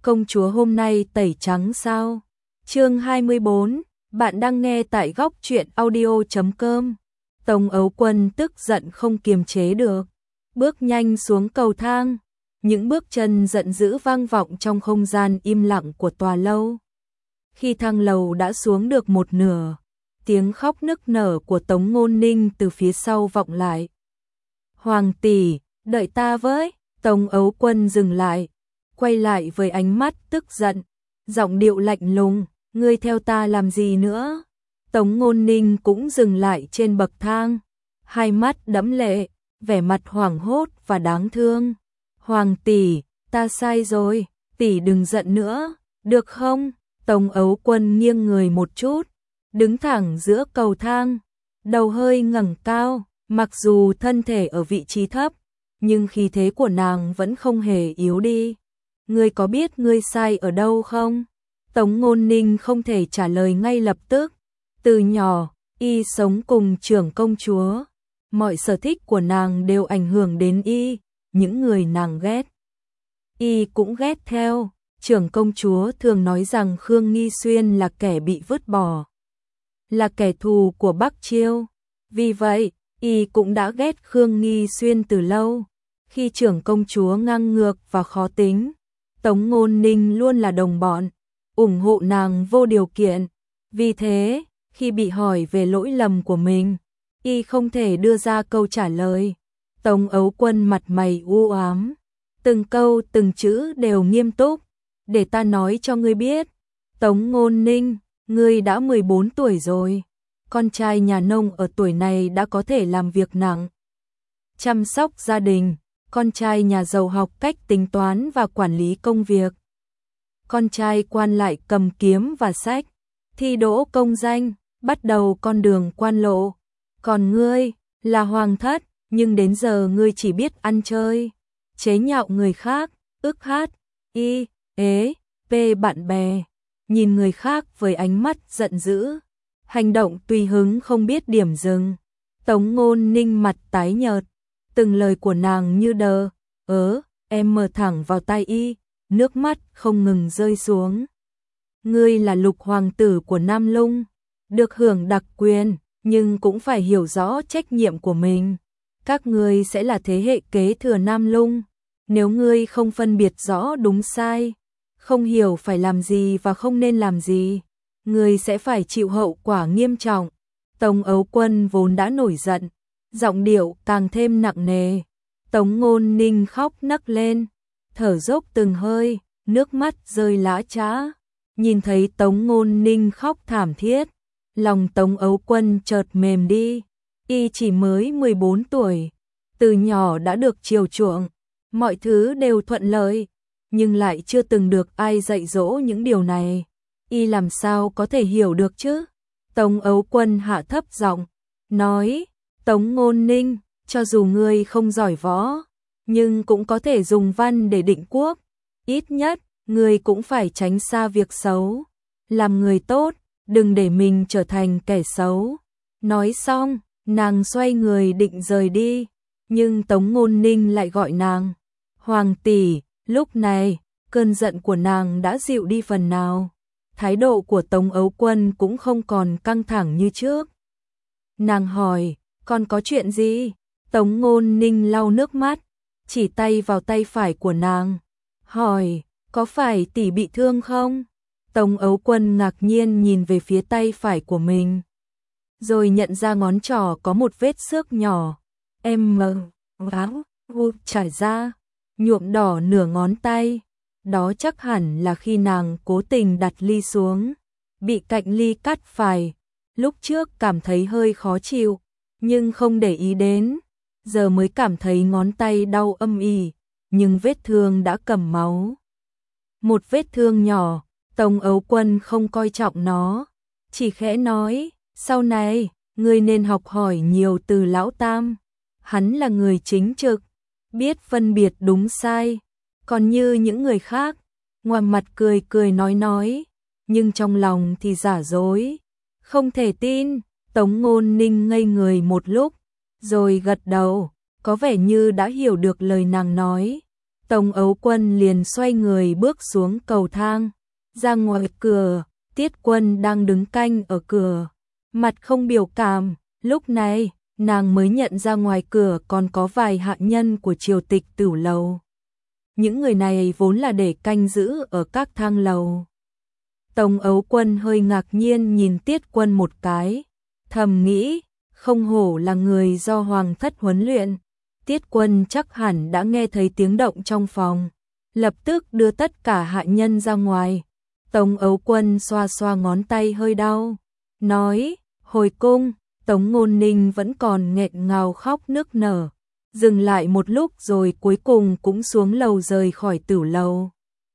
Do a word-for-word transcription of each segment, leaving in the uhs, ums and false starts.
công chúa hôm nay tẩy trắng sao? Chương hai mươi bốn, bạn đang nghe tại góc truyện audio chấm com. Tống Ấu Quân tức giận không kiềm chế được, bước nhanh xuống cầu thang, những bước chân giận dữ vang vọng trong không gian im lặng của tòa lâu. Khi thang lầu đã xuống được một nửa, tiếng khóc nức nở của Tống Ngôn Ninh từ phía sau vọng lại. Hoàng tỷ, đợi ta với. Tống Ấu Quân dừng lại, quay lại với ánh mắt tức giận, giọng điệu lạnh lùng, ngươi theo ta làm gì nữa? Tống Ngôn Ninh cũng dừng lại trên bậc thang, hai mắt đẫm lệ, vẻ mặt hoảng hốt và đáng thương. Hoàng tỷ, ta sai rồi, tỷ đừng giận nữa, được không? Tống Ấu Quân nghiêng người một chút, đứng thẳng giữa cầu thang, đầu hơi ngẩng cao, mặc dù thân thể ở vị trí thấp, nhưng khí thế của nàng vẫn không hề yếu đi. Ngươi có biết ngươi sai ở đâu không? Tống Ngôn Ninh không thể trả lời ngay lập tức. Từ nhỏ, y sống cùng trưởng công chúa. Mọi sở thích của nàng đều ảnh hưởng đến y, những người nàng ghét. Y cũng ghét theo. Trưởng công chúa thường nói rằng Khương Nghi Xuyên là kẻ bị vứt bỏ, là kẻ thù của Bắc Chiêu. Vì vậy, y cũng đã ghét Khương Nghi Xuyên từ lâu. Khi trưởng công chúa ngang ngược và khó tính, Tống Ngôn Ninh luôn là đồng bọn, ủng hộ nàng vô điều kiện. Vì thế, khi bị hỏi về lỗi lầm của mình, y không thể đưa ra câu trả lời. Tống Ấu Quân mặt mày u ám, từng câu từng chữ đều nghiêm túc. Để ta nói cho ngươi biết, Tống Ngôn Ninh, ngươi đã mười bốn tuổi rồi. Con trai nhà nông ở tuổi này đã có thể làm việc nặng, chăm sóc gia đình. Con trai nhà giàu học cách tính toán và quản lý công việc. Con trai quan lại cầm kiếm và sách, thi đỗ công danh, bắt đầu con đường quan lộ. Còn ngươi, là hoàng thất, nhưng đến giờ ngươi chỉ biết ăn chơi, chế nhạo người khác, ức hát, y, ế, p bạn bè, nhìn người khác với ánh mắt giận dữ, hành động tùy hứng không biết điểm dừng. Tống Ngôn Ninh mặt tái nhợt, từng lời của nàng như đờ, ớ, em mở thẳng vào tai y, nước mắt không ngừng rơi xuống. Ngươi là lục hoàng tử của Nam Lung, được hưởng đặc quyền, nhưng cũng phải hiểu rõ trách nhiệm của mình. Các ngươi sẽ là thế hệ kế thừa Nam Lung. Nếu ngươi không phân biệt rõ đúng sai, không hiểu phải làm gì và không nên làm gì, ngươi sẽ phải chịu hậu quả nghiêm trọng. Tống Ấu Quân vốn đã nổi giận, giọng điệu càng thêm nặng nề. Tống Ngôn Ninh khóc nấc lên, thở dốc từng hơi, nước mắt rơi lã chã. Nhìn thấy Tống Ngôn Ninh khóc thảm thiết, lòng Tống Ấu Quân chợt mềm đi. Y chỉ mới mười bốn tuổi, từ nhỏ đã được chiều chuộng, mọi thứ đều thuận lợi, nhưng lại chưa từng được ai dạy dỗ những điều này. Y làm sao có thể hiểu được chứ? Tống Ấu Quân hạ thấp giọng, nói, Tống Ngôn Ninh, cho dù ngươi không giỏi võ, nhưng cũng có thể dùng văn để định quốc. Ít nhất, ngươi cũng phải tránh xa việc xấu. Làm người tốt, đừng để mình trở thành kẻ xấu. Nói xong, nàng xoay người định rời đi, nhưng Tống Ngôn Ninh lại gọi nàng. Hoàng tỷ, lúc này, cơn giận của nàng đã dịu đi phần nào. Thái độ của Tống Ấu Quân cũng không còn căng thẳng như trước. Nàng hỏi, còn có chuyện gì? Tống Ngôn Ninh lau nước mắt, chỉ tay vào tay phải của nàng, hỏi, có phải tỷ bị thương không? Tống Ấu Quân ngạc nhiên nhìn về phía tay phải của mình, rồi nhận ra ngón trỏ có một vết xước nhỏ. Em mờ, váng, vu trải ra, nhuộm đỏ nửa ngón tay. Đó chắc hẳn là khi nàng cố tình đặt ly xuống, bị cạnh ly cắt phải. Lúc trước cảm thấy hơi khó chịu, nhưng không để ý đến. Giờ mới cảm thấy ngón tay đau âm ỉ, nhưng vết thương đã cầm máu. Một vết thương nhỏ, Tống Ấu Quân không coi trọng nó, chỉ khẽ nói, sau này, ngươi nên học hỏi nhiều từ Lão Tam. Hắn là người chính trực, biết phân biệt đúng sai. Còn như những người khác, ngoài mặt cười cười nói nói, nhưng trong lòng thì giả dối. Không thể tin. Tống Ngôn Ninh ngây người một lúc, rồi gật đầu, có vẻ như đã hiểu được lời nàng nói. Tống Ấu Quân liền xoay người bước xuống cầu thang, ra ngoài cửa, Tiết Quân đang đứng canh ở cửa, mặt không biểu cảm, lúc này, nàng mới nhận ra ngoài cửa còn có vài hạ nhân của Triều Tịch Tửu lầu. Những người này vốn là để canh giữ ở các thang lầu. Tống Ấu Quân hơi ngạc nhiên nhìn Tiết Quân một cái, thầm nghĩ, không hổ là người do Hoàng thất huấn luyện. Tiết Quân chắc hẳn đã nghe thấy tiếng động trong phòng, lập tức đưa tất cả hạ nhân ra ngoài. Tống Ấu Quân xoa xoa ngón tay hơi đau, nói, hồi cung. Tống Ngôn Ninh vẫn còn nghẹn ngào khóc nức nở, dừng lại một lúc rồi cuối cùng cũng xuống lầu rời khỏi Tửu lầu.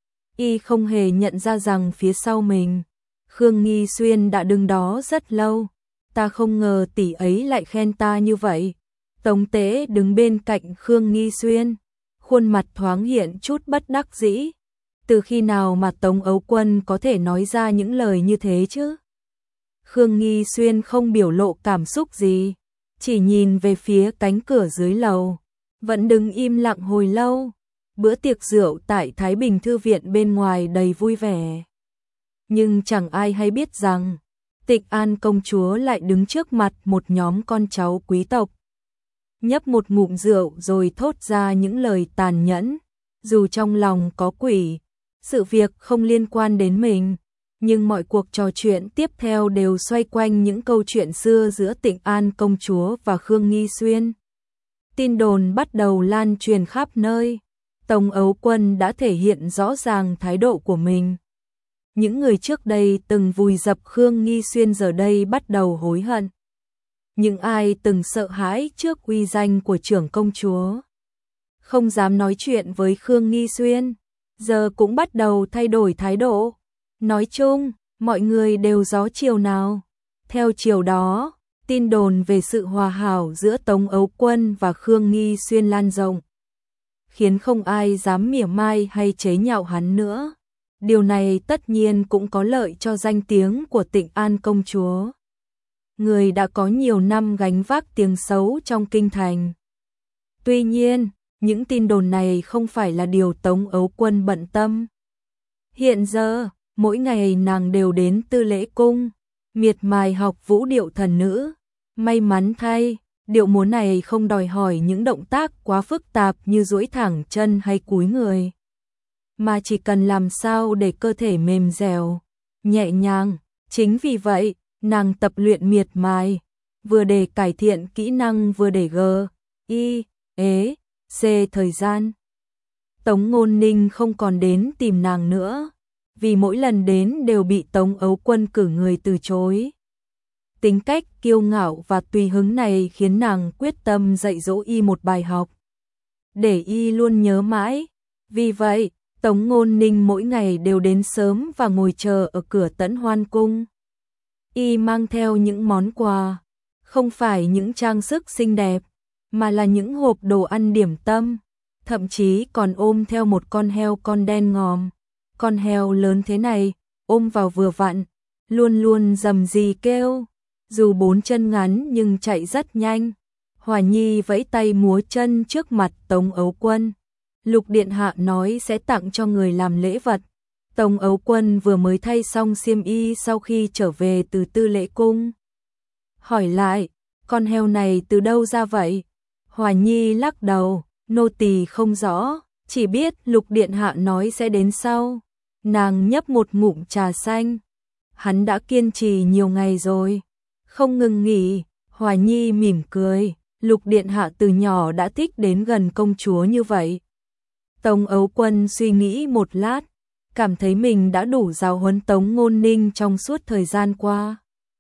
Y không hề nhận ra rằng phía sau mình, Khương Nghi Xuyên đã đứng đó rất lâu. Ta không ngờ tỷ ấy lại khen ta như vậy. Tống Tế đứng bên cạnh Khương Nghi Xuyên, khuôn mặt thoáng hiện chút bất đắc dĩ. Từ khi nào mà Tống Ấu Quân có thể nói ra những lời như thế chứ? Khương Nghi Xuyên không biểu lộ cảm xúc gì, chỉ nhìn về phía cánh cửa dưới lầu, vẫn đứng im lặng hồi lâu. Bữa tiệc rượu tại Thái Bình Thư viện bên ngoài đầy vui vẻ. Nhưng chẳng ai hay biết rằng, Tịch An công chúa lại đứng trước mặt một nhóm con cháu quý tộc. Nhấp một ngụm rượu rồi thốt ra những lời tàn nhẫn, dù trong lòng có quỷ, sự việc không liên quan đến mình. Nhưng mọi cuộc trò chuyện tiếp theo đều xoay quanh những câu chuyện xưa giữa Tịch An công chúa và Khương Nghi Xuyên. Tin đồn bắt đầu lan truyền khắp nơi. Tống Ấu Quân đã thể hiện rõ ràng thái độ của mình. Những người trước đây từng vùi dập Khương Nghi Xuyên giờ đây bắt đầu hối hận. Những ai từng sợ hãi trước uy danh của trưởng công chúa, không dám nói chuyện với Khương Nghi Xuyên, giờ cũng bắt đầu thay đổi thái độ. Nói chung, mọi người đều gió chiều nào theo chiều đó. Tin đồn về sự hòa hảo giữa Tống Ấu Quân và Khương Nghi Xuyên lan rộng, khiến không ai dám mỉa mai hay chế nhạo hắn nữa. Điều này tất nhiên cũng có lợi cho danh tiếng của Tịch An công chúa, người đã có nhiều năm gánh vác tiếng xấu trong kinh thành. Tuy nhiên, những tin đồn này không phải là điều Tống Ấu Quân bận tâm. Hiện giờ, mỗi ngày nàng đều đến Tư Lễ Cung, miệt mài học vũ điệu thần nữ. May mắn thay, điệu múa này không đòi hỏi những động tác quá phức tạp như duỗi thẳng chân hay cúi người, mà chỉ cần làm sao để cơ thể mềm dẻo, nhẹ nhàng. Chính vì vậy, nàng tập luyện miệt mài, vừa để cải thiện kỹ năng vừa để gờ, y, ế, c thời gian. Tống Ngôn Ninh không còn đến tìm nàng nữa, vì mỗi lần đến đều bị Tống Ấu Quân cử người từ chối. Tính cách kiêu ngạo và tùy hứng này khiến nàng quyết tâm dạy dỗ y một bài học, để y luôn nhớ mãi. Vì vậy, Tống Ngôn Ninh mỗi ngày đều đến sớm và ngồi chờ ở cửa Tẫn Hoan Cung. Y mang theo những món quà, không phải những trang sức xinh đẹp, mà là những hộp đồ ăn điểm tâm, thậm chí còn ôm theo một con heo con đen ngòm. Con heo lớn thế này, ôm vào vừa vặn, luôn luôn rầm rì kêu, dù bốn chân ngắn nhưng chạy rất nhanh. Hòa Nhi vẫy tay múa chân trước mặt Tống Ấu Quân. Lục điện hạ nói sẽ tặng cho người làm lễ vật. Tống Ấu Quân vừa mới thay xong xiêm y sau khi trở về từ Tư Lễ Cung. Hỏi lại, con heo này từ đâu ra vậy? Hòa Nhi lắc đầu, nô tỳ không rõ, chỉ biết Lục điện hạ nói sẽ đến sau. Nàng nhấp một ngụm trà xanh. Hắn đã kiên trì nhiều ngày rồi, không ngừng nghỉ. Hòa Nhi mỉm cười, Lục điện hạ từ nhỏ đã thích đến gần công chúa như vậy. Tống Ấu Quân suy nghĩ một lát, cảm thấy mình đã đủ giáo huấn Tống Ngôn Ninh trong suốt thời gian qua.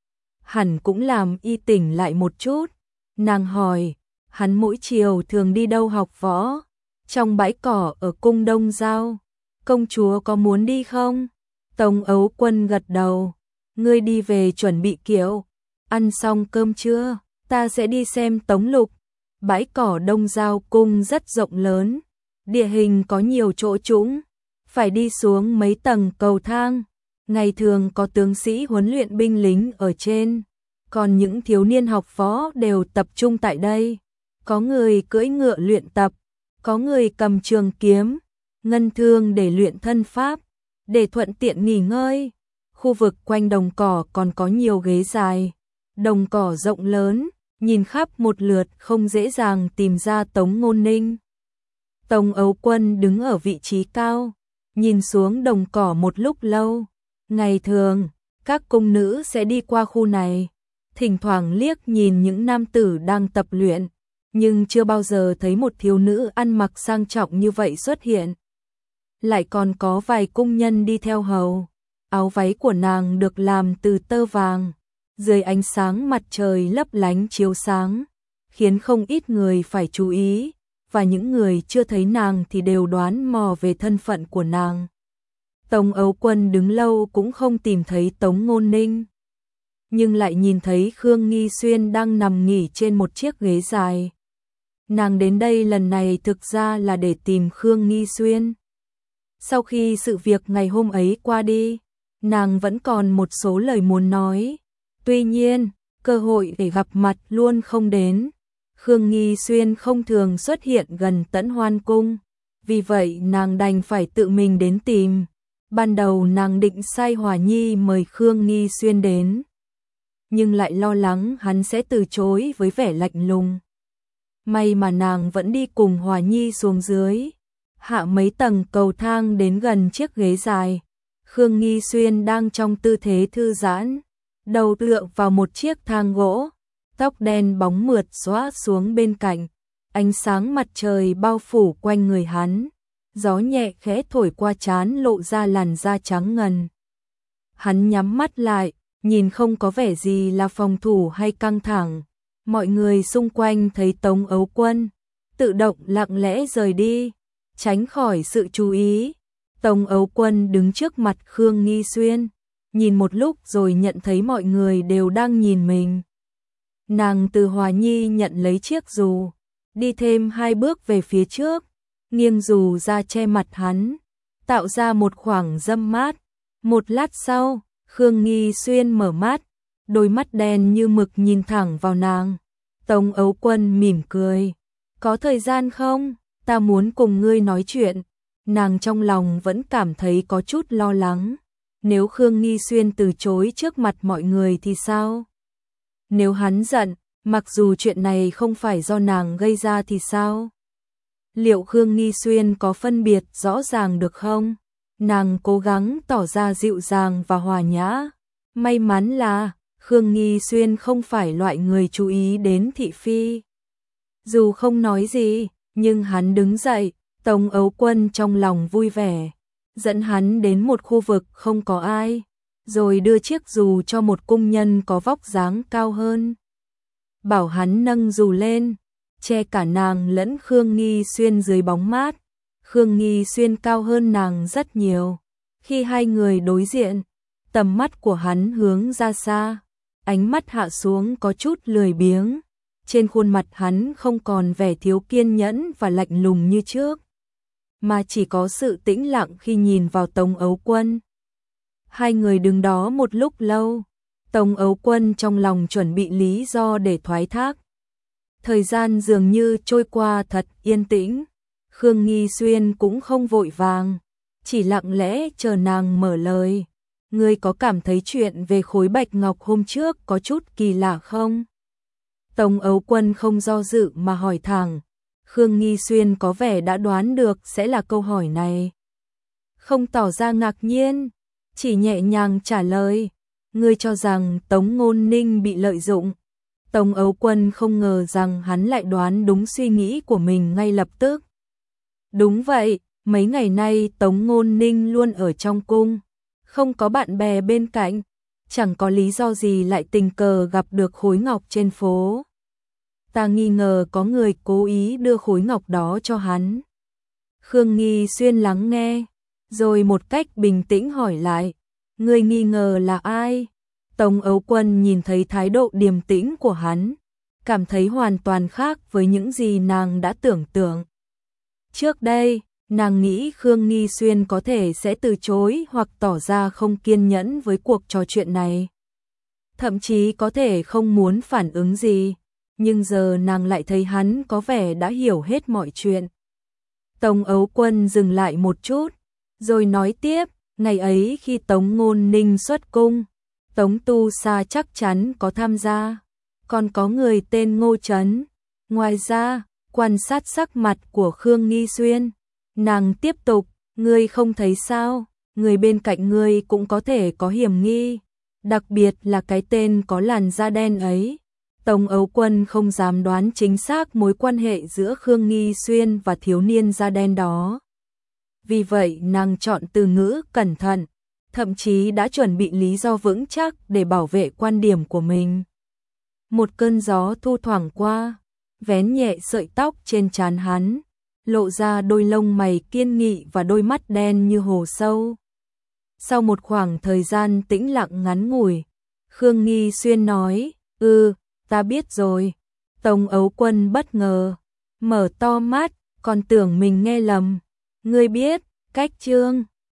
Hẳn cũng làm y tỉnh lại một chút. Nàng hỏi, hắn mỗi chiều thường đi đâu học võ? Trong bãi cỏ ở cung Đông Giao. Công chúa có muốn đi không? Tống Ấu Quân gật đầu. Ngươi đi về chuẩn bị kiệu. Ăn xong cơm trưa, ta sẽ đi xem Tống Lục. Bãi cỏ Đông Giao cung rất rộng lớn, địa hình có nhiều chỗ trũng, phải đi xuống mấy tầng cầu thang. Ngày thường có tướng sĩ huấn luyện binh lính ở trên, còn những thiếu niên học võ đều tập trung tại đây. Có người cưỡi ngựa luyện tập, có người cầm trường kiếm, ngân thương để luyện thân pháp, để thuận tiện nghỉ ngơi. Khu vực quanh đồng cỏ còn có nhiều ghế dài, đồng cỏ rộng lớn, nhìn khắp một lượt không dễ dàng tìm ra Tống Ngôn Ninh. Tống Ấu Quân đứng ở vị trí cao, nhìn xuống đồng cỏ một lúc lâu. Ngày thường, các cung nữ sẽ đi qua khu này, thỉnh thoảng liếc nhìn những nam tử đang tập luyện, nhưng chưa bao giờ thấy một thiếu nữ ăn mặc sang trọng như vậy xuất hiện. Lại còn có vài cung nhân đi theo hầu, áo váy của nàng được làm từ tơ vàng, dưới ánh sáng mặt trời lấp lánh chiếu sáng, khiến không ít người phải chú ý, và những người chưa thấy nàng thì đều đoán mò về thân phận của nàng. Tống Ấu Quân đứng lâu cũng không tìm thấy Tống Ngôn Ninh, nhưng lại nhìn thấy Khương Nghi Xuyên đang nằm nghỉ trên một chiếc ghế dài. Nàng đến đây lần này thực ra là để tìm Khương Nghi Xuyên. Sau khi sự việc ngày hôm ấy qua đi, nàng vẫn còn một số lời muốn nói. Tuy nhiên, cơ hội để gặp mặt luôn không đến. Khương Nghi Xuyên không thường xuất hiện gần Tẫn Hoan Cung, vì vậy nàng đành phải tự mình đến tìm. Ban đầu nàng định sai Hòa Nhi mời Khương Nghi Xuyên đến, nhưng lại lo lắng hắn sẽ từ chối với vẻ lạnh lùng. May mà nàng vẫn đi cùng Hòa Nhi xuống dưới, hạ mấy tầng cầu thang đến gần chiếc ghế dài. Khương Nghi Xuyên đang trong tư thế thư giãn, đầu tựa vào một chiếc thang gỗ, tóc đen bóng mượt xõa xuống bên cạnh, ánh sáng mặt trời bao phủ quanh người hắn, gió nhẹ khẽ thổi qua trán lộ ra làn da trắng ngần. Hắn nhắm mắt lại, nhìn không có vẻ gì là phòng thủ hay căng thẳng. Mọi người xung quanh thấy Tống Ấu Quân, tự động lặng lẽ rời đi, tránh khỏi sự chú ý. Tống Ấu Quân đứng trước mặt Khương Nghi Xuyên, nhìn một lúc rồi nhận thấy mọi người đều đang nhìn mình. Nàng từ Hòa Nhi nhận lấy chiếc dù, đi thêm hai bước về phía trước, nghiêng dù ra che mặt hắn, tạo ra một khoảng râm mát. Một lát sau, Khương Nghi Xuyên mở mắt, đôi mắt đen như mực nhìn thẳng vào nàng. Tống Ấu Quân mỉm cười, có thời gian không? Ta muốn cùng ngươi nói chuyện. Nàng trong lòng vẫn cảm thấy có chút lo lắng. Nếu Khương Nghi Xuyên từ chối trước mặt mọi người thì sao? Nếu hắn giận, mặc dù chuyện này không phải do nàng gây ra thì sao? Liệu Khương Nghi Xuyên có phân biệt rõ ràng được không? Nàng cố gắng tỏ ra dịu dàng và hòa nhã. May mắn là Khương Nghi Xuyên không phải loại người chú ý đến thị phi. Dù không nói gì, nhưng hắn đứng dậy. Tống Ấu Quân trong lòng vui vẻ, dẫn hắn đến một khu vực không có ai, rồi đưa chiếc dù cho một cung nhân có vóc dáng cao hơn. Bảo hắn nâng dù lên, che cả nàng lẫn Khương Nghi Xuyên dưới bóng mát. Khương Nghi Xuyên cao hơn nàng rất nhiều. Khi hai người đối diện, tầm mắt của hắn hướng ra xa, ánh mắt hạ xuống có chút lười biếng. Trên khuôn mặt hắn không còn vẻ thiếu kiên nhẫn và lạnh lùng như trước, mà chỉ có sự tĩnh lặng khi nhìn vào Tống Ấu Quân. Hai người đứng đó một lúc lâu, Tống Ấu Quân trong lòng chuẩn bị lý do để thoái thác. Thời gian dường như trôi qua thật yên tĩnh, Khương Nghi Xuyên cũng không vội vàng, chỉ lặng lẽ chờ nàng mở lời. Ngươi có cảm thấy chuyện về khối bạch ngọc hôm trước có chút kỳ lạ không? Tống Ấu Quân không do dự mà hỏi thẳng. Khương Nghi Xuyên có vẻ đã đoán được sẽ là câu hỏi này. Không tỏ ra ngạc nhiên, chỉ nhẹ nhàng trả lời. Ngươi cho rằng Tống Ngôn Ninh bị lợi dụng. Tống Ấu Quân không ngờ rằng hắn lại đoán đúng suy nghĩ của mình ngay lập tức. Đúng vậy, mấy ngày nay Tống Ngôn Ninh luôn ở trong cung, không có bạn bè bên cạnh, chẳng có lý do gì lại tình cờ gặp được khối ngọc trên phố. Ta nghi ngờ có người cố ý đưa khối ngọc đó cho hắn. Khương Nghi Xuyên lắng nghe, rồi một cách bình tĩnh hỏi lại, ngươi nghi ngờ là ai? Tống Ấu Quân nhìn thấy thái độ điềm tĩnh của hắn, cảm thấy hoàn toàn khác với những gì nàng đã tưởng tượng. Trước đây, nàng nghĩ Khương Nghi Xuyên có thể sẽ từ chối hoặc tỏ ra không kiên nhẫn với cuộc trò chuyện này. Thậm chí có thể không muốn phản ứng gì, nhưng giờ nàng lại thấy hắn có vẻ đã hiểu hết mọi chuyện. Tống Ấu Quân dừng lại một chút, rồi nói tiếp, ngày ấy khi Tống Ngôn Ninh xuất cung, Tống Tu Sa chắc chắn có tham gia, còn có người tên Ngô Trấn. Ngoài ra, quan sát sắc mặt của Khương Nghi Xuyên, nàng tiếp tục, ngươi không thấy sao, người bên cạnh ngươi cũng có thể có hiểm nghi, đặc biệt là cái tên có làn da đen ấy. Tống Ấu Quân không dám đoán chính xác mối quan hệ giữa Khương Nghi Xuyên và thiếu niên da đen đó. Vì vậy nàng chọn từ ngữ cẩn thận, thậm chí đã chuẩn bị lý do vững chắc để bảo vệ quan điểm của mình. Một cơn gió thu thoảng qua, vén nhẹ sợi tóc trên trán hắn, lộ ra đôi lông mày kiên nghị và đôi mắt đen như hồ sâu. Sau một khoảng thời gian tĩnh lặng ngắn ngủi, Khương Nghi Xuyên nói, "Ừ, ta biết rồi." Tống Ấu Quân bất ngờ, mở to mắt, còn tưởng mình nghe lầm. "Ngươi biết, cách Trương